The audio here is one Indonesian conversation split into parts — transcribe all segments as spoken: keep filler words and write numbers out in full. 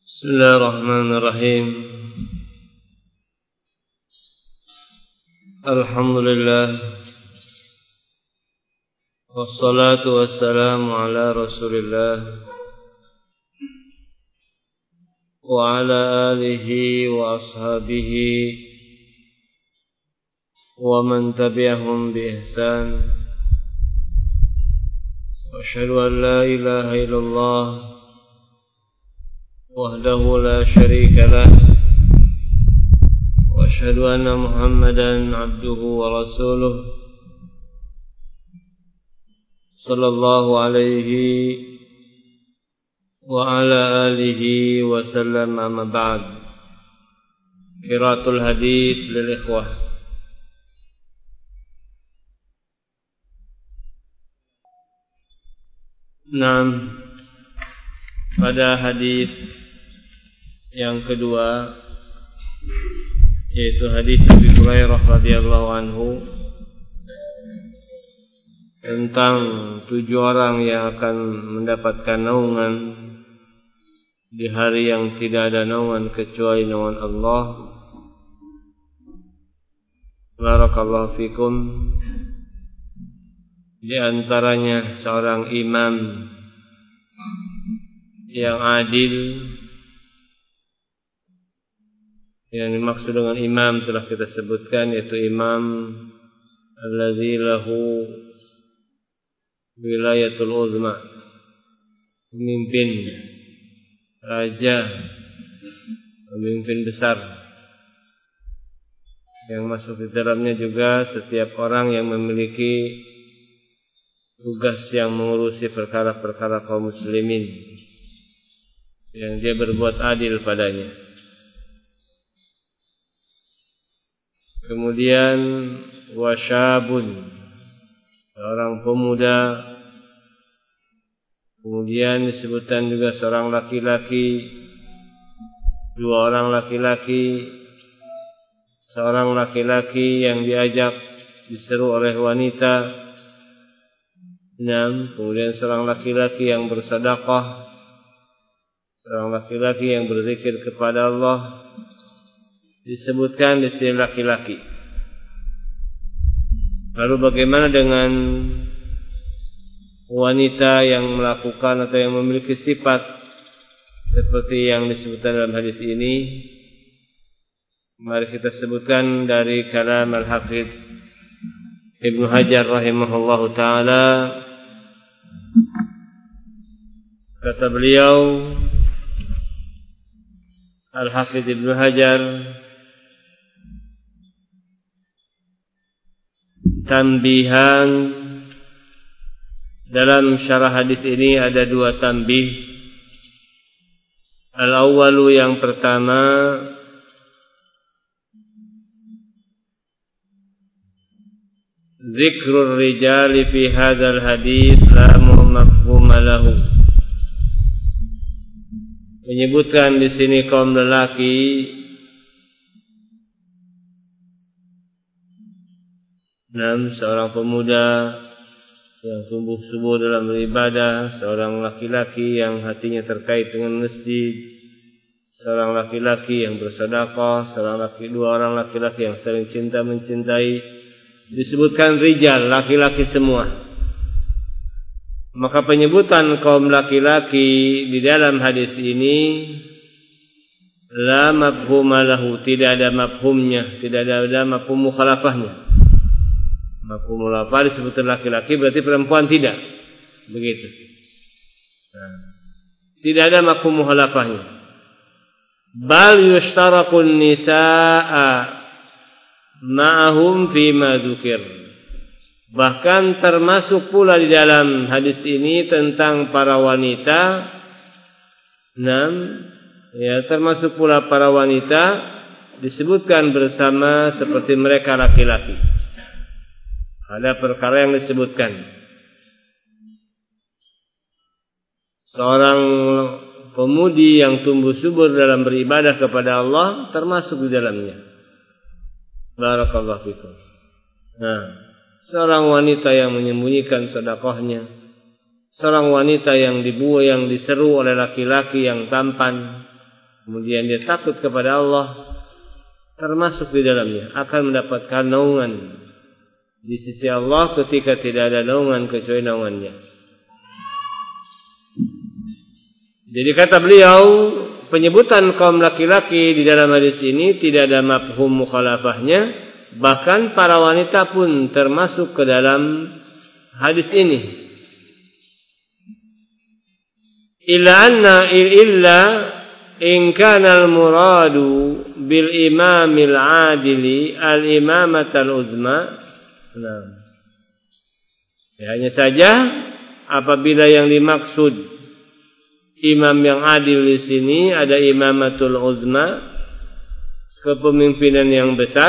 Bismillahirrahmanirrahim. Alhamdulillah. Wassalatu wassalamu ala Rasulillah wa ala alihi wa ashabihi wa man tabi'ahum bi ihsan. Wa asyhadu an la ilaha illallah wahdahu la syarika lah wa asyhadu anna Muhammadan abduhu wa rasuluh sallallahu alaihi wa ala alihi wa sallam, amma ba'd. Qiraatul hadis lil ikhwah. Naam, pada hadis yang kedua, yaitu hadis Abi Hurairah radhiyallahu anhu tentang tujuh orang yang akan mendapatkan naungan di hari yang tidak ada naungan kecuali naungan Allah. Barakallahu fikum. Di antaranya seorang imam yang adil. Yang dimaksud dengan imam telah kita sebutkan, yaitu imam alladzi lahu wilayatul uzma, pemimpin, raja, pemimpin besar, yang masuk di dalamnya juga setiap orang yang memiliki tugas yang mengurusi perkara-perkara kaum muslimin, yang dia berbuat adil padanya. Kemudian wasyabun, seorang pemuda. Kemudian disebutkan juga seorang laki-laki, dua orang laki-laki, seorang laki-laki yang diajak diseru oleh wanita. Enam, kemudian seorang laki-laki yang bersedekah, seorang laki-laki yang berzikir kepada Allah. Disebutkan di sini laki-laki. Lalu bagaimana dengan wanita yang melakukan atau yang memiliki sifat seperti yang disebutkan dalam hadis ini? Mari kita sebutkan dari kalam Al-Hafidz Ibnu Hajar rahimahullahu taala. Kata beliau, Al-Hafidz Ibnu Hajar, tambihan, dalam syarah hadis ini ada dua tambih. Al-awwalu, yang pertama, zikrul rijali fi hadzal hadis la mafhuma lahu. Menyebutkan di sini kaum lelaki. Enam, seorang pemuda yang tumbuh subur dalam beribadah, seorang laki-laki yang hatinya terkait dengan masjid, seorang laki-laki yang bersedekah, seorang laki dua orang laki-laki yang saling cinta mencintai. Disebutkan rijal, laki-laki semua. Maka penyebutan kaum laki-laki di dalam hadis ini la mafhuma lahu, tidak ada mafhumnya, tidak ada, ada mafhum mukhalafahnya. Mafhum mukhalafah disebutkan laki-laki, berarti perempuan tidak. Begitu. Nah, tidak ada mafhum mukhalafahnya. Bal yushtarakun nisaa ma'ahum fima dzukir. Bahkan termasuk pula di dalam hadis ini tentang para wanita. Enam, ya, termasuk pula para wanita disebutkan bersama seperti mereka laki-laki. Ada perkara yang disebutkan. Seorang pemudi yang tumbuh subur dalam beribadah kepada Allah termasuk di dalamnya. Barakallahu fikum. Nah, seorang wanita yang menyembunyikan sedekahnya, seorang wanita yang dibuat, yang diseru oleh laki-laki yang tampan, kemudian dia takut kepada Allah, termasuk di dalamnya akan mendapatkan naungan di sisi Allah ketika tidak ada naungan kecuali naungannya. Jadi kata beliau, penyebutan kaum laki-laki di dalam hadis ini tidak ada mafhum mukhalafahnya, bahkan para wanita pun termasuk ke dalam hadis ini. Illa anna illa in kana al-muradu bil imamil adili al-imamatal uzma. Nah. Ya, hanya saja apabila yang dimaksud imam yang adil di sini ada imamatul uzma, kepemimpinan yang besar.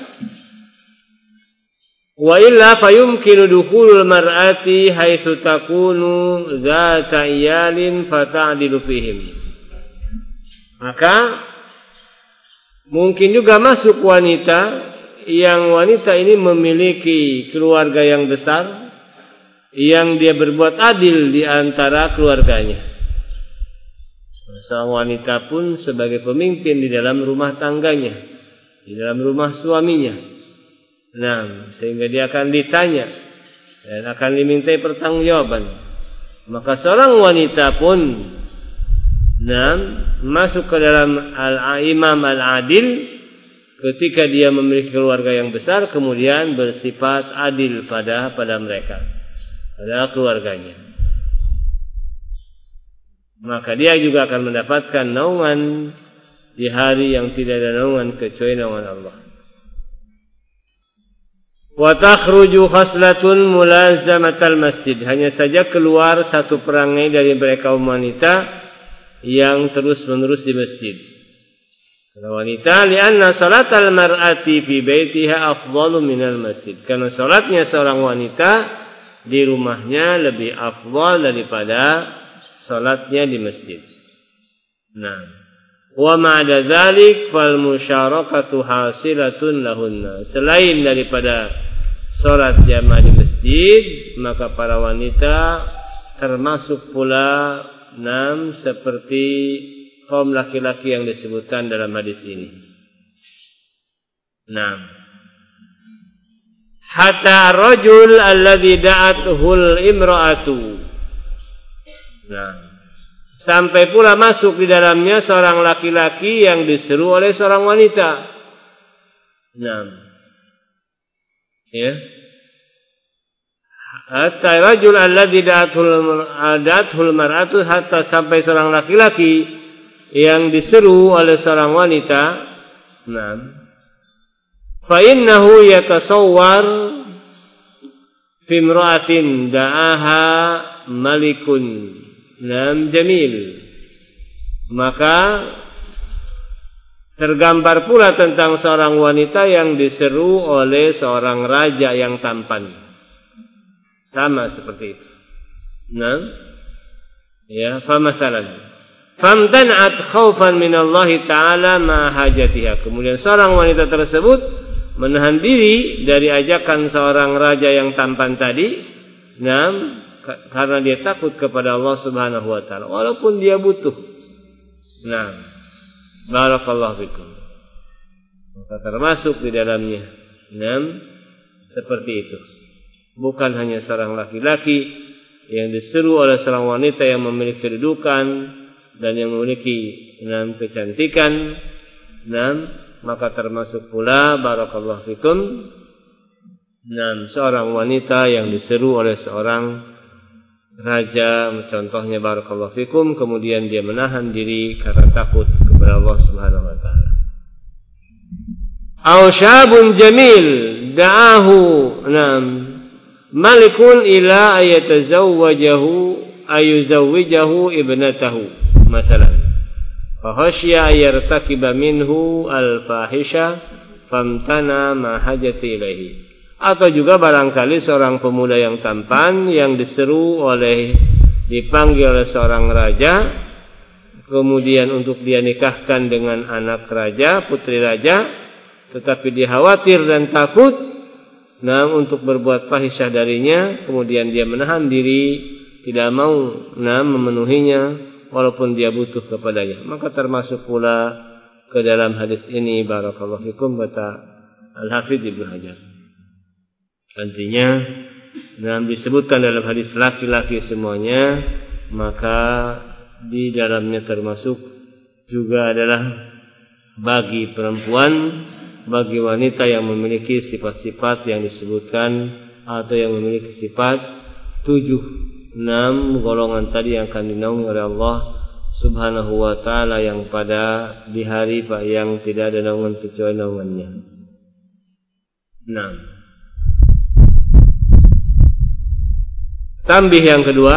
Wa illa fayumkinu dukhulul mar'ati haitsu takunu dzata iyalin fata'dilu fihim. Maka mungkin juga masuk wanita yang wanita ini memiliki keluarga yang besar yang dia berbuat adil di antara keluarganya. Seorang wanita pun sebagai pemimpin di dalam rumah tangganya, di dalam rumah suaminya. Nah, sehingga dia akan ditanya dan akan dimintai pertanggungjawaban. Maka seorang wanita pun nah, masuk ke dalam al-imam al-adil ketika dia memiliki keluarga yang besar, kemudian bersifat adil pada pada mereka, pada keluarganya. Maka dia juga akan mendapatkan naungan di hari yang tidak ada naungan kecuali naungan Allah. Wa takhruju khaslatun mulazamatal masjid. Hanya saja keluar satu perangai dari mereka wanita yang terus-menerus di masjid. Kalau wanita, lianna salatal mar'ati fi baitiha afdalu minal masjid. Karena salatnya seorang wanita di rumahnya lebih afdal daripada salatnya di masjid. Nah, wa ma'ada dzalik fal musyarakatu hasilatun lahunna. Selain daripada salat jamaah di masjid, maka para wanita termasuk pula enam seperti kaum laki-laki yang disebutkan dalam hadis ini. Nah, hatta rajul alladhi da'atuhul imra'atu. Nah, sampai pula masuk di dalamnya seorang laki-laki yang diseru oleh seorang wanita. Nah, ya. Hatta rajul alladhi da'athul mar'atu, hatta sampai seorang laki-laki yang diseru oleh seorang wanita. Nah, fa innahu yatasawwar fi imra'atin da'aha malikun nam jamil. Maka tergambar pula tentang seorang wanita yang diseru oleh seorang raja yang tampan. Sama seperti itu. Nah, ya, fa masalan famtan'at khaufan min Allah Ta'ala ma hajatiha. Kemudian seorang wanita tersebut menahan diri dari ajakan seorang raja yang tampan tadi. Nah, karena dia takut kepada Allah Subhanahu wa taala walaupun dia butuh. Nah, barakallahu fikum. Maka termasuk di dalamnya. Nah, seperti itu. Bukan hanya seorang laki-laki yang diseru oleh seorang wanita yang memiliki kedudukan dan yang memiliki enam kecantikan, enam maka termasuk pula barakallahu fikum enam seorang wanita yang diseru oleh seorang raja, contohnya barakallahu fikum, kemudian dia menahan diri karena takut kepada Allah Subhanahu wa taala. Aw syabun jamil da'ahu enam malikun ila ayatazawwajahu ayuzawwijahu ibnatahu masalan fa khasya yartakiba minhu al-fahisha famtana ma hajati ilaihi. Atau juga barangkali seorang pemuda yang tampan yang diseru oleh dipanggil oleh seorang raja, kemudian untuk dia nikahkan dengan anak raja, putri raja, tetapi dia khawatir dan takut nah untuk berbuat fahisyah darinya, kemudian dia menahan diri, tidak mau nah memenuhinya, walaupun dia butuh kepadanya. Maka termasuk pula ke dalam hadis ini barakallahu fikum kata Al-Hafidz Ibnu Hajar. Artinya dalam disebutkan dalam hadis laki-laki semuanya, maka di dalamnya termasuk juga adalah bagi perempuan, bagi wanita yang memiliki sifat-sifat yang disebutkan atau yang memiliki sifat tujuh enam golongan tadi yang akan dinaungi oleh Allah Subhanahu wa taala, yang pada di hari Pak yang tidak ada naungan kecuali naungannya. Nah, tambih yang kedua,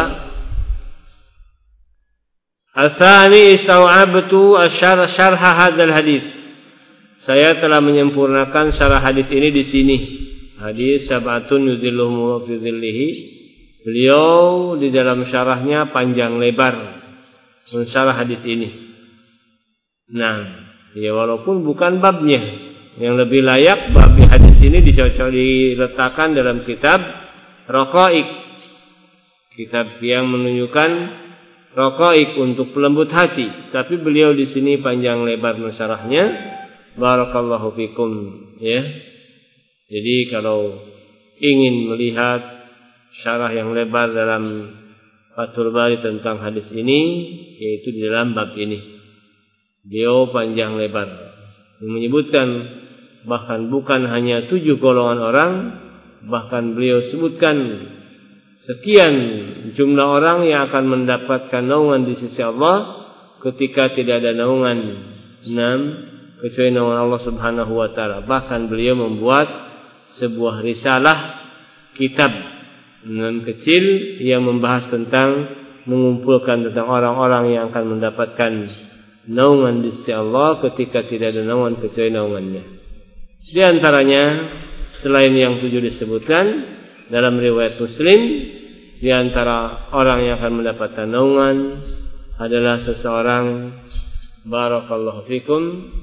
Al-Thani istau'abtu asyarh hadzal hadis. Saya telah menyempurnakan syarah hadis ini di sini. Hadis sab'atun yudhilluhum fi dhillihi. Beliau di dalam syarahnya panjang lebar mensyarah hadis ini. Nah, ya walaupun bukan babnya, yang lebih layak bab hadis ini dicocok diletakkan dalam kitab Raqaiq, kitab yang menunjukkan Raqaiq untuk pelembut hati. Tapi beliau di sini panjang lebar mensyarahnya. Barakallahu fikum, ya. Jadi kalau ingin melihat syarah yang lebar dalam Fathul Bari tentang hadis ini, yaitu di dalam bab ini. Beliau panjang lebar menyebutkan bahkan bukan hanya tujuh golongan orang, bahkan beliau sebutkan sekian jumlah orang yang akan mendapatkan naungan di sisi Allah ketika tidak ada naungan enam kecuali naungan Allah Subhanahu wa taala. Bahkan beliau membuat sebuah risalah kitab enam kecil yang membahas tentang mengumpulkan tentang orang-orang yang akan mendapatkan naungan di sisi Allah ketika tidak ada naungan kecuali naungannya. Di antaranya selain yang tujuh disebutkan dalam riwayat Muslim, di antara orang yang akan mendapatkan naungan adalah seseorang barakallahu fikum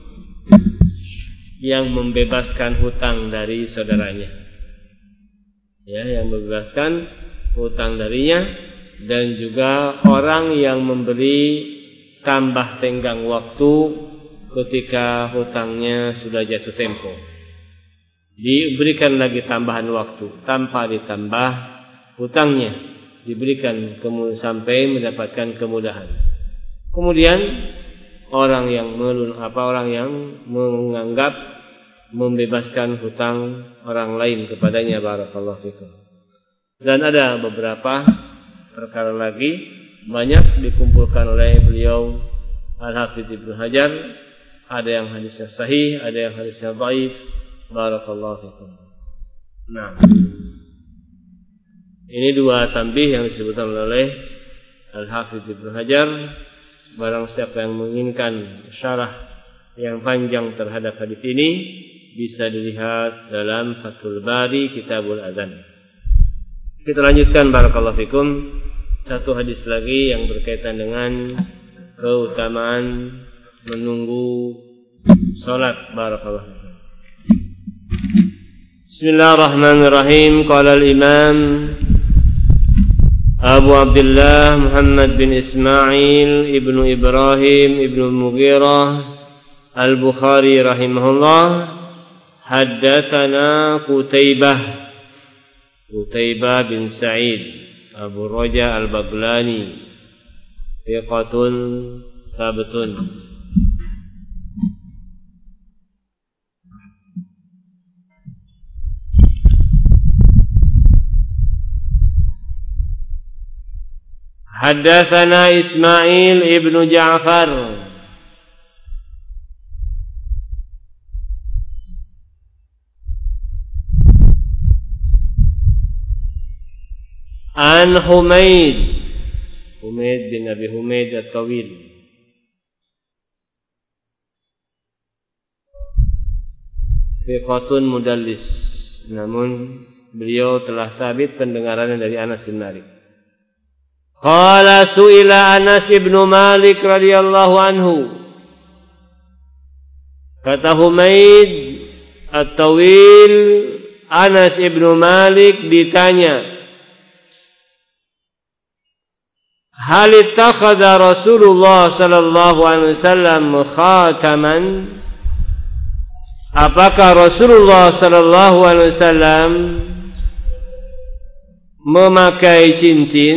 yang membebaskan hutang dari saudaranya. Ya, yang membebaskan hutang darinya, dan juga orang yang memberi tambah tenggang waktu ketika hutangnya sudah jatuh tempo. Diberikan lagi tambahan waktu tanpa ditambah hutangnya, diberikan sampai mendapatkan kemudahan. Kemudian orang yang melun apa orang yang menganggap membebaskan hutang orang lain kepadanya, barakallahu fikum. Dan ada beberapa perkara lagi banyak dikumpulkan oleh beliau Al-Hafidz Ibnu Hajar. Ada yang hadisnya sahih, ada yang hadisnya dhaif. Barakallahu fikum. Nah, ini dua tanbih yang disebutkan oleh Al-Hafidz Ibnu Hajar. Barang siapa yang menginginkan syarah yang panjang terhadap hadis ini, bisa dilihat dalam Fathul Bari Kitabul Adzan. Kita lanjutkan barakallahu fikum. Satu hadis lagi yang berkaitan dengan keutamaan menunggu salat, barakallahu fikum. Bismillahirrahmanirrahim. Qala al-Imam Abu Abdullah Muhammad bin Ismail ibnu Ibrahim ibnu Mughirah Al-Bukhari rahimahullah, haddatsana Qutaibah Qutaibah bin Sa'id Abu Raja Al-Baglani, thiqatun sabtun. Haddatsana Ismail ibnu Ja'far an Humaid Humaid bin Abi Humaid At-Tawil, thiqatun mudallis, namun beliau telah sabit pendengarannya dari Anas bin Malik. Qala su'ila Anas bin Malik radhiyallahu anhu. Kata Humaid At-Tawil, Anas bin Malik ditanya, hal ittakhadha Rasulullah sallallahu alaihi wasallam khataman, apakah Rasulullah sallallahu alaihi wasallam memakai cincin?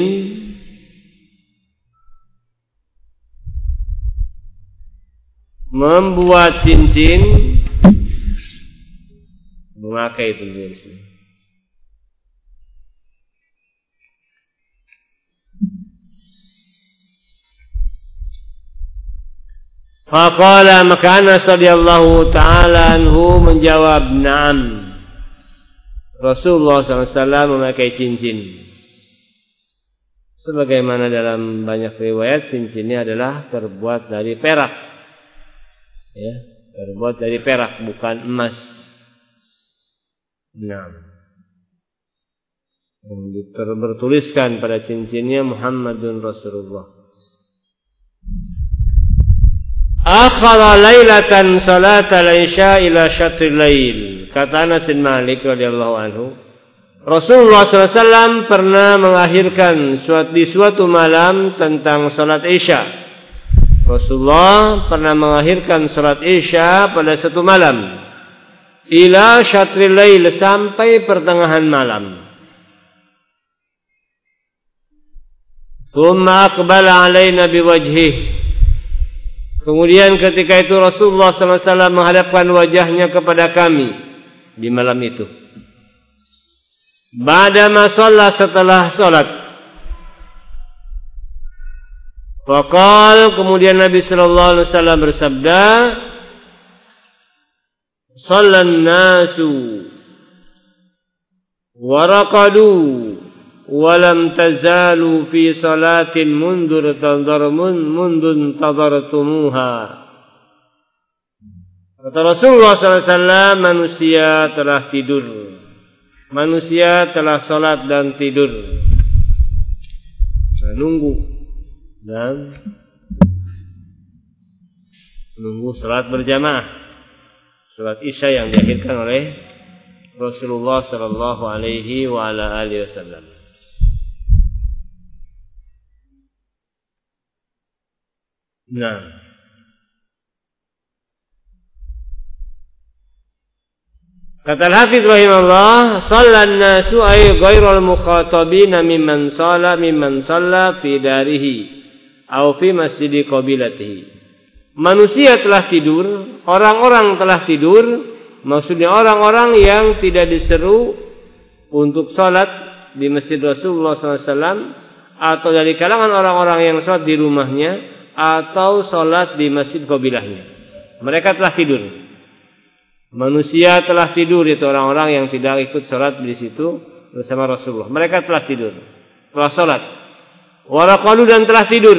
Membuat cincin, memakai itu. Faqala, maka Anas radhiyallahu ta'ala anhu menjawab, na'am, Rasulullah sallallahu alaihi wasallam memakai cincin. Sebagaimana dalam banyak riwayat, cincinnya adalah terbuat dari perak, ya, terbuat dari perak, bukan emas. Nah, bertuliskan pada cincinnya Muhammadun Rasulullah. Akhara lailatan salatal isya ila syatril lail. Kata Anas bin Malik radhiyallahu anhu, Rasulullah sallallahu alaihi wasallam pernah mengakhirkan di suatu malam tentang salat isya. Rasulullah pernah mengakhirkan salat isya pada satu malam, ila syatril lail, sampai pertengahan malam. Tsumma aqbala alaina biwajhihi. Kemudian ketika itu Rasulullah sallallahu alaihi wasallam menghadapkan wajahnya kepada kami di malam itu. Ba'dama shalla, setelah salat. Faqal, kemudian Nabi sallallahu alaihi wasallam bersabda, "Shallan nasu wa raqadu walam tazalu fi salatin mundur tadarmun mundun tadartumuha." Kata Rasulullah sallallahu alaihi wasallam, manusia telah tidur, manusia telah salat dan tidur, menunggu dan menunggu salat berjamaah, salat isya yang diakhirkan oleh Rasulullah sallallahu alaihi wa ala alihi wasallam. Nah, kata Al-Hafidz rahimahullah, "Shallan nasu ay ghairul mukhatabina mimman shalla mimman shalla fi darihi aw fi masjidi qabilatihi." Manusia telah tidur, orang-orang telah tidur, maksudnya orang-orang yang tidak diseru untuk salat di masjid Rasulullah sallallahu alaihi wasallam, atau dari kalangan orang-orang yang salat di rumahnya, atau salat di masjid qabilahnya. Mereka telah tidur. Manusia telah tidur, itu orang-orang yang tidak ikut salat di situ bersama Rasulullah. Mereka telah tidur, telah salat. Waraqalu, dan telah tidur.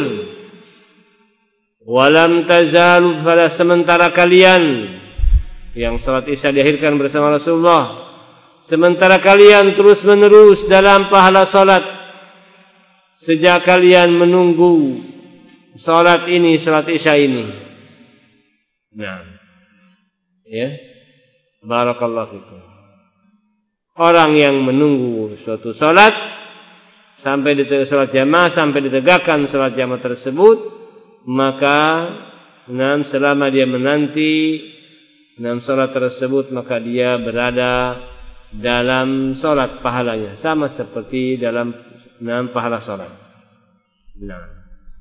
Walam tazalu, pada sementara kalian yang salat isya diakhirkan bersama Rasulullah, sementara kalian terus menerus dalam pahala salat, sejak kalian menunggu salat ini, salat isya ini. Nah, ya, barakallahu fikum. Orang yang menunggu suatu salat sampai ditegakkan salat jamaah, sampai ditegakkan salat jamaah tersebut, maka nah, selama dia menanti nah, salat tersebut, maka dia berada dalam salat pahalanya, sama seperti dalam nah, pahala salat. Nah,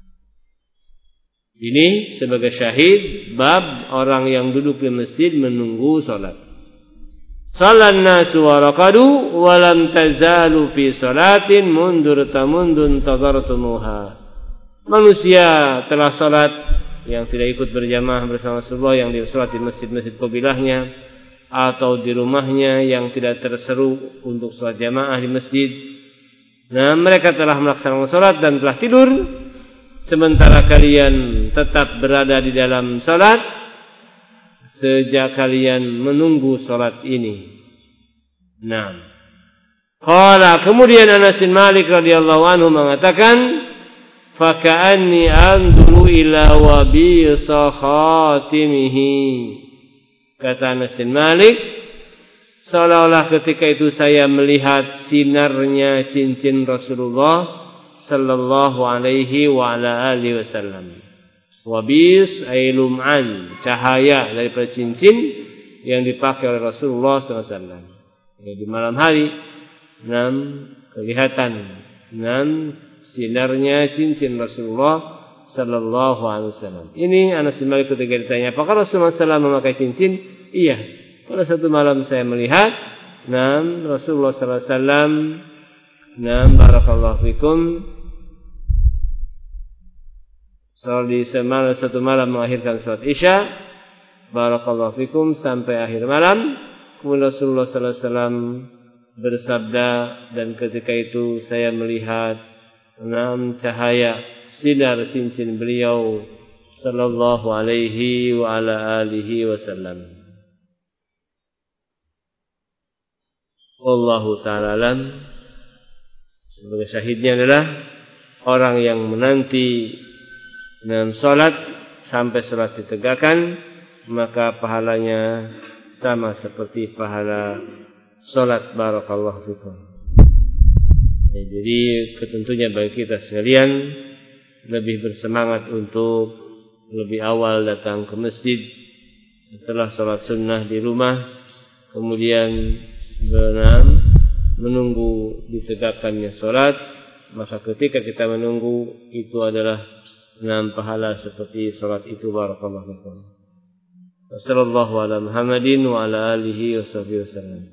ini sebagai syahid bab orang yang duduk di masjid menunggu salat. Shallan nasu wa raqadu wa lam tazalu fi salatin mundur tamundun tadartumuha. Manusia telah salat, yang tidak ikut berjamaah bersama Rasulullah, yang disalat di masjid-masjid qabilahnya atau di rumahnya, yang tidak terseru untuk salat jamaah di masjid. Nah, mereka telah melaksanakan salat dan telah tidur, sementara kalian tetap berada di dalam salat sejak kalian menunggu salat ini. Nah, qala, kemudian Anas bin Malik radhiyallahu anhu mengatakan, fa ka'anni anzuru ila wabisa khatimihi. Kata Anas bin Malik, seolah-olah ketika itu saya melihat sinarnya cincin Rasulullah sallallahu alaihi wa ala alihi wasallam. Wabis ay lum'an, cahaya daripada cincin yang dipakai oleh Rasulullah sallallahu alaihi wasallam. Ya, di malam hari enam kelihatan enam sinarnya cincin Rasulullah sallallahu alaihi wasallam. Ini Anas bin Malik ketika ditanya, apakah Rasulullah sallallahu alaihi wasallam memakai cincin? Iya. Pada satu malam saya melihat enam Rasulullah sallallahu alaihi wasallam enam barakallahu fikum salat di semalam satu malam mengakhirkan salat Isya barakallahu fikum sampai akhir malam. Kemudian Rasulullah sallallahu alaihi wasallam bersabda, dan ketika itu saya melihat enam cahaya sinar cincin beliau sallallahu alaihi wa ala alihi wasallam. Wallahu ta'ala alam. Sebagai syahidnya adalah orang yang menanti dalam salat sampai salat ditegakkan, maka pahalanya sama seperti pahala salat barakallahu fikum. Ya, jadi ketentunya bagi kita sekalian lebih bersemangat untuk lebih awal datang ke masjid setelah salat sunnah di rumah, kemudian berenam menunggu ditegakkannya salat. Maka ketika kita menunggu itu adalah enam pahala seperti salat itu barakallahu fikum. Wassallallahu ala Muhammadin wa ala alihi wa sahbihi wasallam.